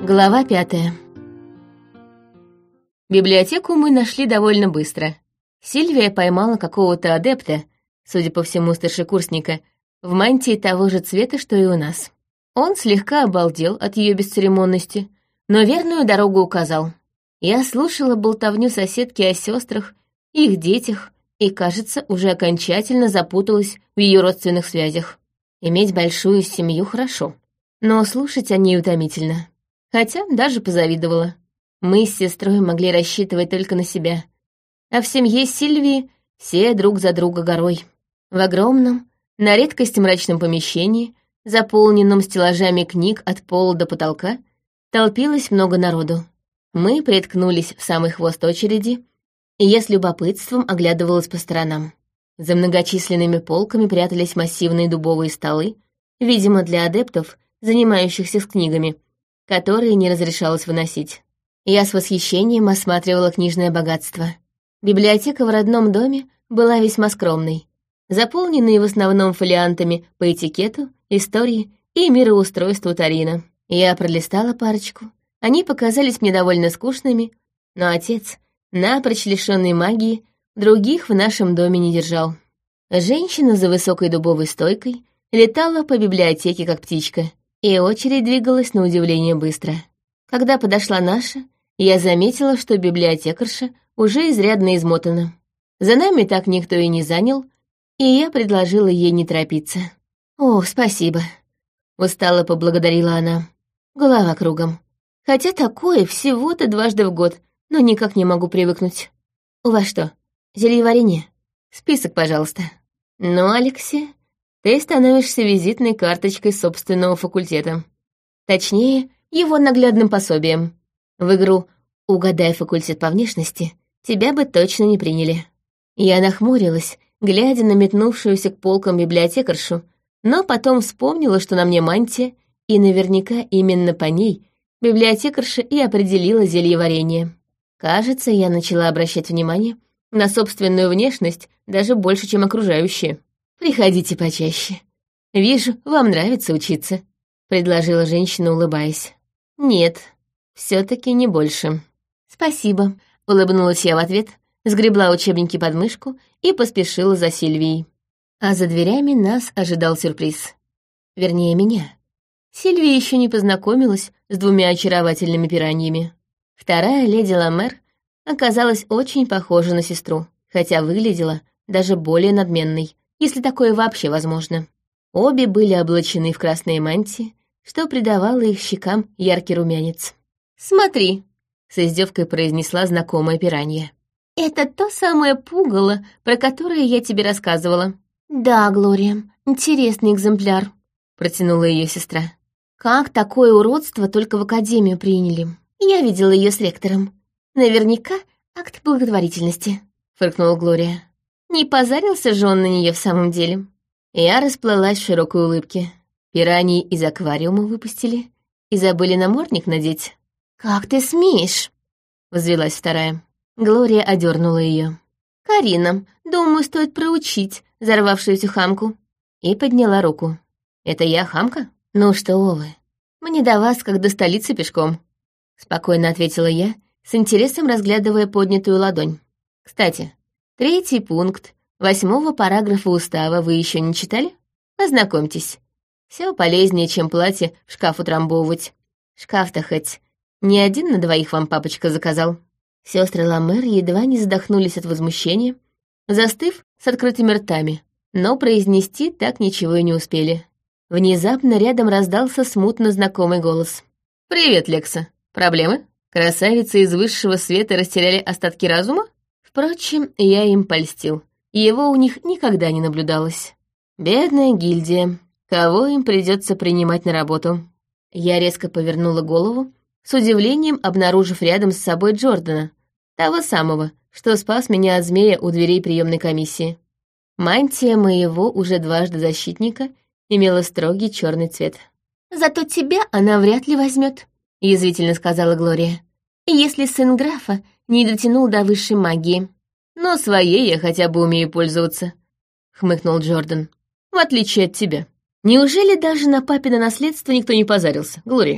Глава 5. Библиотеку мы нашли довольно быстро. Сильвия поймала какого-то адепта, судя по всему, старшекурсника, в мантии того же цвета, что и у нас. Он слегка обалдел от ее бесцеремонности, но верную дорогу указал. Я слушала болтовню соседки о сестрах, их детях, и, кажется, уже окончательно запуталась в ее родственных связях. Иметь большую семью хорошо, но слушать о ней утомительно. Хотя даже позавидовала. Мы с сестрой могли рассчитывать только на себя. А в семье Сильвии все друг за друга горой. В огромном, на редкость мрачном помещении, заполненном стеллажами книг от пола до потолка, толпилось много народу. Мы приткнулись в самый хвост очереди, и я с любопытством оглядывалась по сторонам. За многочисленными полками прятались массивные дубовые столы, видимо, для адептов, занимающихся с книгами, которые не разрешалось выносить. Я с восхищением осматривала книжное богатство. Библиотека в родном доме была весьма скромной, заполненной в основном фолиантами по этикету, истории и мироустройству Тарина. Я пролистала парочку. Они показались мне довольно скучными, но отец, напрочь лишённый магии, других в нашем доме не держал. Женщина за высокой дубовой стойкой летала по библиотеке, как птичка, и очередь двигалась на удивление быстро. Когда подошла наша, я заметила, что библиотекарша уже изрядно измотана. За нами так никто и не занял, и я предложила ей не торопиться. «О, спасибо», — устало поблагодарила она. Голова кругом. Хотя такое всего-то дважды в год, но никак не могу привыкнуть. У вас что, зельеварение? Список, пожалуйста. Ну, Алексей, ты становишься визитной карточкой собственного факультета. Точнее, его наглядным пособием. В игру «Угадай факультет по внешности» тебя бы точно не приняли. Я нахмурилась, глядя на метнувшуюся к полкам библиотекаршу, но потом вспомнила, что на мне мантия, и наверняка именно по ней библиотекарша и определила зельеварение. Кажется, я начала обращать внимание на собственную внешность даже больше, чем окружающие. «Приходите почаще. Вижу, вам нравится учиться», — предложила женщина, улыбаясь. «Нет, все-таки не больше». «Спасибо», — улыбнулась я в ответ, сгребла учебники под мышку и поспешила за Сильвией. А за дверями нас ожидал сюрприз. Вернее, меня. Сильвия еще не познакомилась с двумя очаровательными пираньями. Вторая леди Ламер оказалась очень похожа на сестру, хотя выглядела даже более надменной, если такое вообще возможно. Обе были облачены в красные мантии, что придавало их щекам яркий румянец. «Смотри», — с издевкой произнесла знакомая пиранья. «Это то самое пугало, про которое я тебе рассказывала». «Да, Глория, интересный экземпляр», — протянула ее сестра. «Как такое уродство только в академию приняли? Я видела ее с ректором. Наверняка акт благотворительности», — фыркнула Глория. «Не позарился же он на нее в самом деле». Я расплылась в широкой улыбке. Пираньи из аквариума выпустили и забыли намордник надеть. «Как ты смеешь?» — взвилась вторая. Глория одернула ее. «Карина, думаю, стоит проучить взорвавшуюся хамку». И подняла руку. «Это я хамка? Ну что вы, мне до вас как до столицы пешком», — спокойно ответила я, с интересом разглядывая поднятую ладонь. «Кстати, 3 пункт 8 параграфа устава вы еще не читали? Ознакомьтесь. Все полезнее, чем платье в шкаф утрамбовывать. Шкаф-то хоть не 1 на 2 вам папочка заказал». Сестры Ламер едва не задохнулись от возмущения, застыв с открытыми ртами, но произнести так ничего и не успели. Внезапно рядом раздался смутно знакомый голос. «Привет, Лекса. Проблемы? Красавицы из высшего света растеряли остатки разума?» Впрочем, я им польстил. Его у них никогда не наблюдалось. Бедная гильдия. Кого им придется принимать на работу? Я резко повернула голову, с удивлением обнаружив рядом с собой Джордана, того самого, что спас меня от змея у дверей приемной комиссии. Мантия моего уже дважды защитника имела строгий черный цвет. «Зато тебя она вряд ли возьмет», — язвительно сказала Глория, «если сын графа не дотянул до высшей магии». «Но своей я хотя бы умею пользоваться», — хмыкнул Джордан. «В отличие от тебя. Неужели даже на папино наследство никто не позарился, Глория?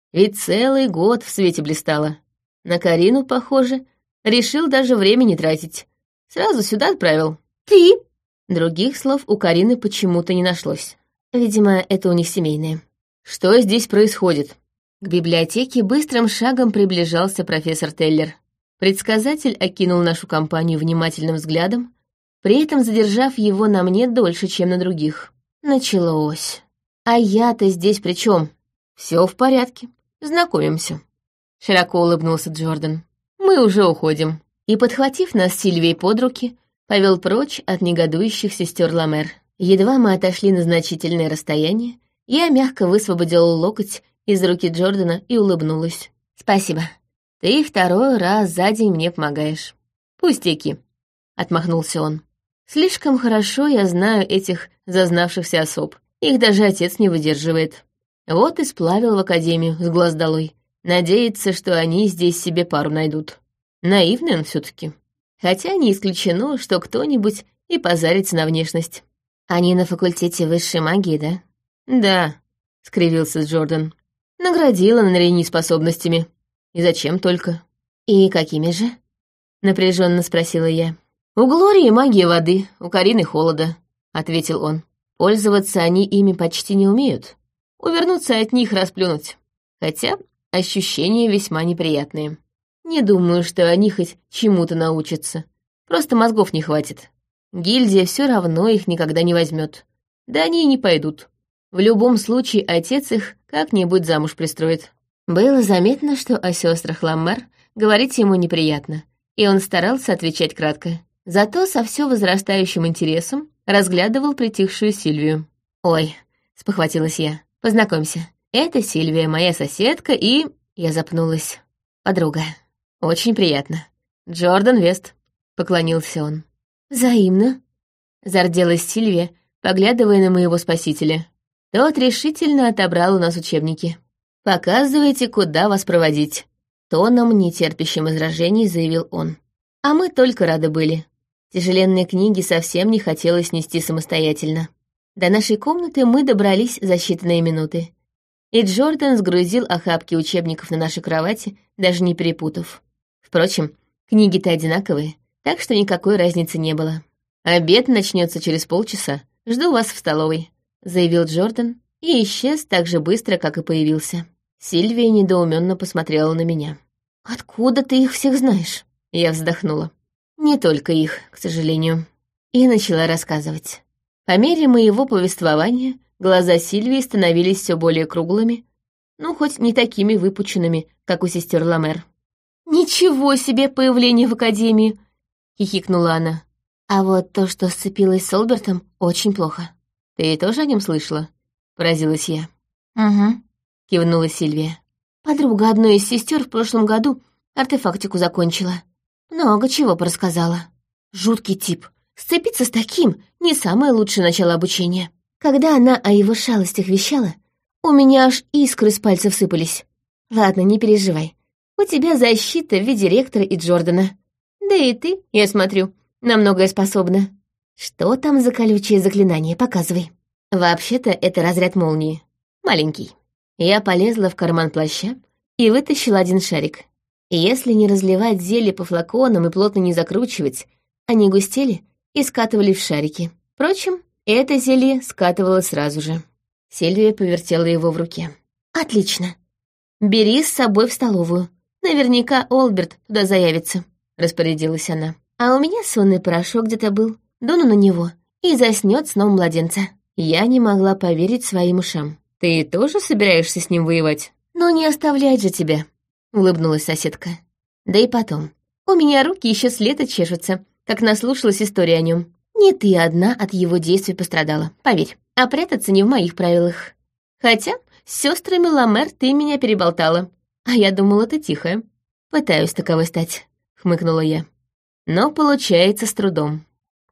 Ведь целый год в свете блистала. На Карину, похоже, решил даже время не тратить. Сразу сюда отправил. Ты? Других слов у Карины почему-то не нашлось. Видимо, это у них семейное. Что здесь происходит? К библиотеке быстрым шагом приближался профессор Теллер. Предсказатель окинул нашу компанию внимательным взглядом, при этом задержав его на мне дольше, чем на других. Началось. А я-то здесь при чем? Все в порядке. Знакомимся. Широко улыбнулся Джордан. Мы уже уходим. И, подхватив нас с Сильвией под руки, повел прочь от негодующих сестер Ламер. Едва мы отошли на значительное расстояние, я мягко высвободила локоть из руки Джордана и улыбнулась. «Спасибо. Ты второй раз за день мне помогаешь». «Пустяки», — отмахнулся он. «Слишком хорошо я знаю этих зазнавшихся особ. Их даже отец не выдерживает. Вот и сплавил в академию с глаз долой. Надеется, что они здесь себе пару найдут. Наивный он все-таки. Хотя не исключено, что кто-нибудь и позарится на внешность». «Они на факультете высшей магии, да?» «Да», — скривился Джордан. «Наградила Нарини способностями. И зачем только?» «И какими же?» — напряженно спросила я. «У Глории магия воды, у Карины холода», — ответил он. «Пользоваться они ими почти не умеют. Увернуться от них расплюнуть. Хотя ощущения весьма неприятные. Не думаю, что они хоть чему-то научатся. Просто мозгов не хватит. Гильдия все равно их никогда не возьмет. Да они и не пойдут. В любом случае отец их как-нибудь замуж пристроит». Было заметно, что о сестрах Ламмер говорить ему неприятно, и он старался отвечать кратко. Зато со все возрастающим интересом разглядывал притихшую Сильвию. «Ой», — спохватилась я, — «познакомься. Это Сильвия, моя соседка, и...» Я запнулась. «Подруга. Очень приятно. Джордан Вест», — поклонился он. «Взаимно», — зарделась Сильвия, поглядывая на моего спасителя. Тот решительно отобрал у нас учебники. «Показывайте, куда вас проводить», — тоном, нетерпящим возражений, заявил он. А мы только рады были. Тяжеленные книги совсем не хотелось нести самостоятельно. До нашей комнаты мы добрались за считанные минуты. И Джордан сгрузил охапки учебников на нашей кровати, даже не перепутав. Впрочем, книги-то одинаковые, так что никакой разницы не было. «Обед начнется через полчаса. Жду вас в столовой», — заявил Джордан и исчез так же быстро, как и появился. Сильвия недоуменно посмотрела на меня. «Откуда ты их всех знаешь?» Я вздохнула. «Не только их, к сожалению». И начала рассказывать. По мере моего повествования глаза Сильвии становились все более круглыми, ну, хоть не такими выпученными, как у сестер Ламер. «Ничего себе появление в академии!» — хихикнула она. «А вот то, что сцепилась с Олбертом, очень плохо». «Ты тоже о нем слышала?» — поразилась я. «Угу», — кивнула Сильвия. «Подруга одной из сестер в прошлом году артефактику закончила. Много чего порассказала. Жуткий тип. Сцепиться с таким — не самое лучшее начало обучения. Когда она о его шалостях вещала, у меня аж искры с пальцев сыпались. Ладно, не переживай. У тебя защита в виде ректора и Джордана. Да и ты, я смотрю, на многое способна. Что там за колючее заклинание? Показывай». Вообще-то это разряд молнии. Маленький. Я полезла в карман плаща и вытащила один шарик. И если не разливать зелье по флаконам и плотно не закручивать, они густели и скатывали в шарики. Впрочем, это зелье скатывало сразу же. Сильвия повертела его в руке. «Отлично. Бери с собой в столовую. Наверняка Олберт туда заявится», — распорядилась она. «А у меня сонный порошок где-то был. Дуну на него, и заснёт сном младенца». Я не могла поверить своим ушам. «Ты тоже собираешься с ним воевать?» «Ну не оставлять же тебя», — улыбнулась соседка. «Да и потом, у меня руки еще с лета чешутся, как наслушалась истории о нем. Не ты одна от его действий пострадала, поверь, а прятаться не в моих правилах. Хотя с сестрами Ламер ты меня переболтала, а я думала, ты тихая». «Пытаюсь таковой стать», — хмыкнула я. «Но получается с трудом».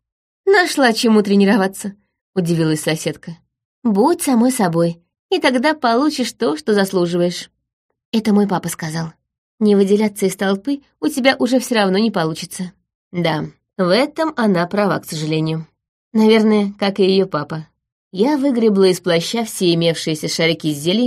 «Нашла чему тренироваться», — удивилась соседка. «Будь самой собой, и тогда получишь то, что заслуживаешь». Это мой папа сказал. Не выделяться из толпы у тебя уже все равно не получится. Да, в этом она права, к сожалению. Наверное, как и ее папа. Я выгребла из плаща все имевшиеся шарики с зельями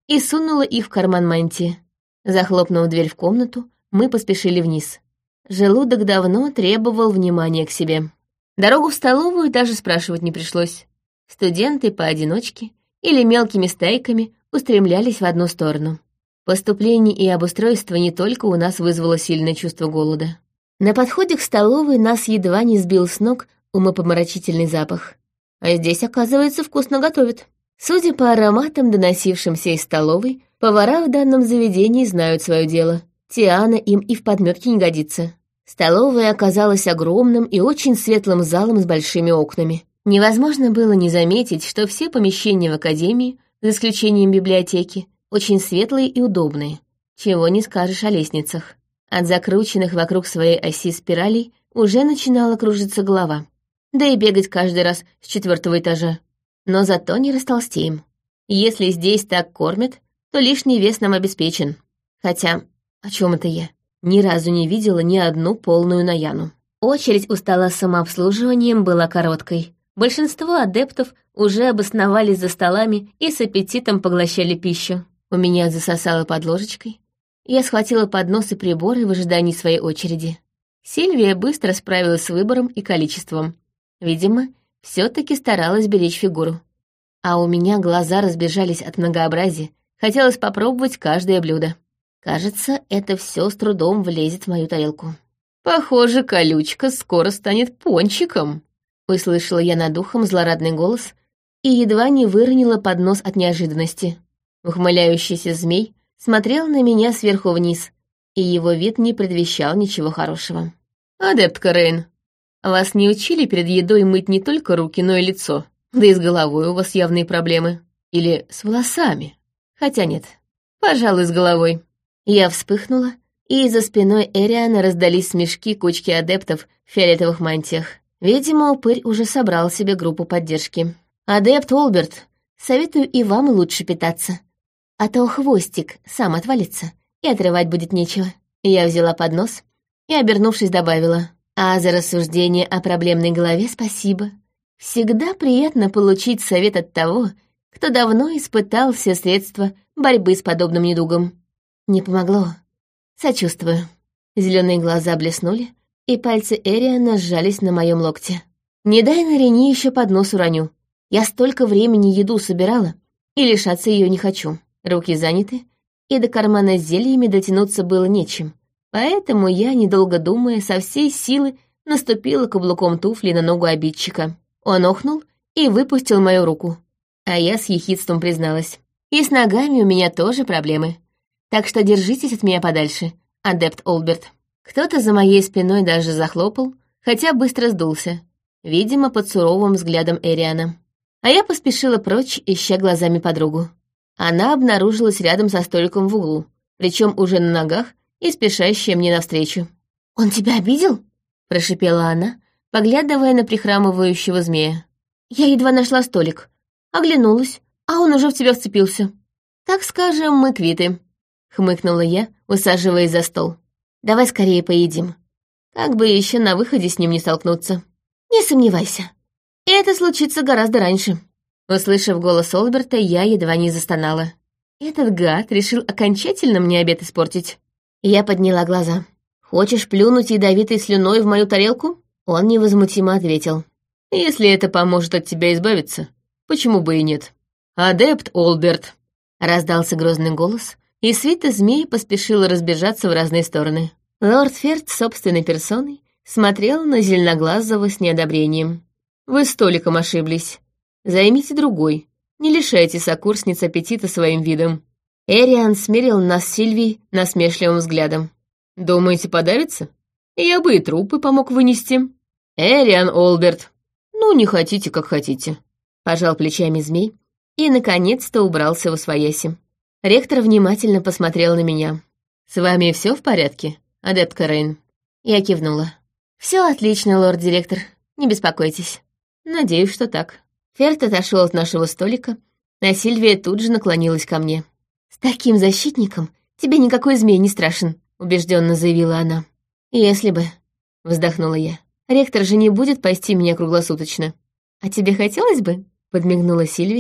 и сунула их в карман мантии. Захлопнув дверь в комнату, мы поспешили вниз. Желудок давно требовал внимания к себе. Дорогу в столовую даже спрашивать не пришлось. Студенты поодиночке или мелкими стайками устремлялись в одну сторону. Поступление и обустройство не только у нас вызвало сильное чувство голода. На подходе к столовой нас едва не сбил с ног умопомрачительный запах. А здесь, оказывается, вкусно готовят. Судя по ароматам, доносившимся из столовой, повара в данном заведении знают свое дело. Тиана им и в подметке не годится. Столовая оказалась огромным и очень светлым залом с большими окнами. Невозможно было не заметить, что все помещения в академии, за исключением библиотеки, очень светлые и удобные. Чего не скажешь о лестницах. От закрученных вокруг своей оси спиралей уже начинала кружиться голова. Да и бегать каждый раз с 4-го этажа. Но зато не растолстеем. Если здесь так кормят, то лишний вес нам обеспечен. Хотя, о чем это я? Ни разу не видела ни одну полную Наяну. Очередь у стола с самообслуживанием была короткой. Большинство адептов уже обосновались за столами и с аппетитом поглощали пищу. У меня засосало под ложечкой. Я схватила поднос и приборы в ожидании своей очереди. Сильвия быстро справилась с выбором и количеством. Видимо, все-таки старалась беречь фигуру. А у меня глаза разбежались от многообразия. Хотелось попробовать каждое блюдо. Кажется, это все с трудом влезет в мою тарелку. «Похоже, колючка скоро станет пончиком», — услышала я над ухом злорадный голос и едва не выронила поднос от неожиданности. Ухмыляющийся змей смотрел на меня сверху вниз, и его вид не предвещал ничего хорошего. «Адептка Рейн, вас не учили перед едой мыть не только руки, но и лицо? Да и с головой у вас явные проблемы. Или с волосами? Хотя нет, пожалуй, с головой». Я вспыхнула, и за спиной Эриана раздались смешки кучки адептов в фиолетовых мантиях. Видимо, упырь уже собрал себе группу поддержки. «Адепт Олберт, советую и вам лучше питаться. А то хвостик сам отвалится, и отрывать будет нечего». Я взяла поднос и, обернувшись, добавила: «А за рассуждение о проблемной голове спасибо. Всегда приятно получить совет от того, кто давно испытал все средства борьбы с подобным недугом. Не помогло. Сочувствую». Зеленые глаза блеснули, и пальцы Эриана сжались на моем локте. «Не дай Нарине еще поднос уроню. Я столько времени еду собирала, и лишаться ее не хочу. Руки заняты, и до кармана с зельями дотянуться было нечем. Поэтому я, недолго думая, со всей силы наступила каблуком туфли на ногу обидчика. Он охнул и выпустил мою руку. А я с ехидством призналась: «И с ногами у меня тоже проблемы. Так что держитесь от меня подальше, адепт Олберт». Кто-то за моей спиной даже захлопал, хотя быстро сдулся, видимо, под суровым взглядом Эриана. А я поспешила прочь, ища глазами подругу. Она обнаружилась рядом со столиком в углу, причем уже на ногах и спешащая мне навстречу. «Он тебя обидел?» — прошипела она, поглядывая на прихрамывающего змея. «Я едва нашла столик. Оглянулась, а он уже в тебя вцепился. Так скажем, мы квиты», — хмыкнула я, усаживаясь за стол. «Давай скорее поедим. Как бы еще на выходе с ним не столкнуться». «Не сомневайся. Это случится гораздо раньше». Услышав голос Олберта, я едва не застонала. Этот гад решил окончательно мне обед испортить. Я подняла глаза. «Хочешь плюнуть ядовитой слюной в мою тарелку?» Он невозмутимо ответил: «Если это поможет от тебя избавиться, почему бы и нет?» «Адепт Олберт!» — раздался грозный голос, и свита змей поспешила разбежаться в разные стороны. Лорд Ферд собственной персоной смотрел на зеленоглазого с неодобрением. «Вы столиком ошиблись. Займите другой. Не лишайте сокурсниц аппетита своим видом». Эриан смерил нас с Сильвией насмешливым взглядом. «Думаете, подавится? Я бы и трупы помог вынести». «Эриан Олберт!» «Ну, не хотите, как хотите», — пожал плечами змей и, наконец-то, убрался в освояси. Ректор внимательно посмотрел на меня. «С вами все в порядке, адептка Рейн?» Я кивнула. «Все отлично, лорд-директор, не беспокойтесь». «Надеюсь, что так». Ферд отошел от нашего столика, а Сильвия тут же наклонилась ко мне. «С таким защитником тебе никакой змей не страшен», — убежденно заявила она. «Если бы», — вздохнула я. «Ректор же не будет пасти меня круглосуточно». «А тебе хотелось бы?» — подмигнула Сильвия,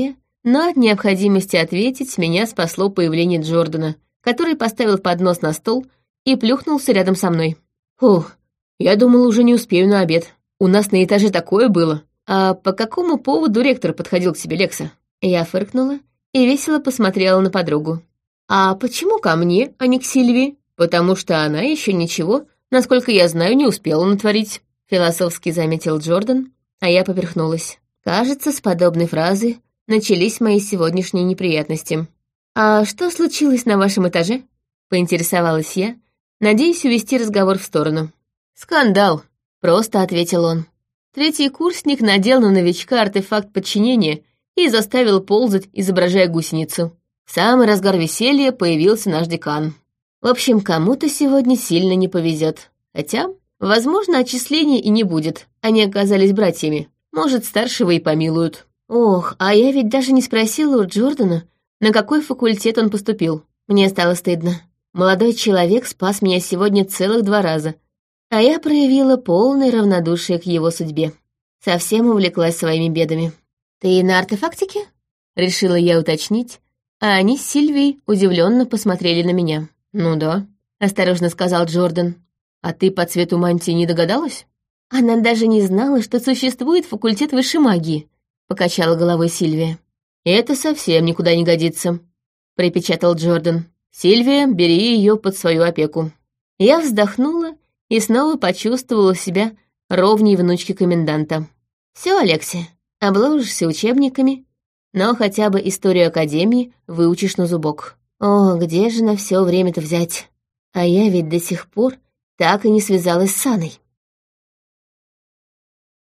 Но от необходимости ответить меня спасло появление Джордана, который поставил поднос на стол и плюхнулся рядом со мной. «Фух, я думала, уже не успею на обед. У нас на этаже такое было. А по какому поводу ректор подходил к тебе, Лекса?» Я фыркнула и весело посмотрела на подругу. «А почему ко мне, а не к Сильвии? Потому что она еще ничего, насколько я знаю, не успела натворить», — философски заметил Джордан, а я поперхнулась. Кажется, с подобной фразы начались мои сегодняшние неприятности. «А что случилось на вашем этаже?» — поинтересовалась я, надеясь увести разговор в сторону. «Скандал», — просто ответил он. Третий курсник надел на новичка артефакт подчинения и заставил ползать, изображая гусеницу. В самый разгар веселья появился наш декан. В общем, кому-то сегодня сильно не повезет. Хотя, возможно, отчисления и не будет. Они оказались братьями. Может, старшего и помилуют. Ох, а я ведь даже не спросила у Джордана, на какой факультет он поступил. Мне стало стыдно. Молодой человек спас меня сегодня целых 2 раза, а я проявила полное равнодушие к его судьбе. Совсем увлеклась своими бедами. «Ты на артефактике?» — решила я уточнить, а они с Сильвией удивленно посмотрели на меня. «Ну да», — осторожно сказал Джордан. «А ты по цвету мантии не догадалась?» «Она даже не знала, что существует факультет высшей магии», — покачала головой Сильвия. «Это совсем никуда не годится», — припечатал Джордан. «Сильвия, бери ее под свою опеку». Я вздохнула и снова почувствовала себя ровней внучки коменданта. «Все, Алекси, обложишься учебниками, но хотя бы историю Академии выучишь на зубок. О, где же на все время-то взять? А я ведь до сих пор так и не связалась с Анной».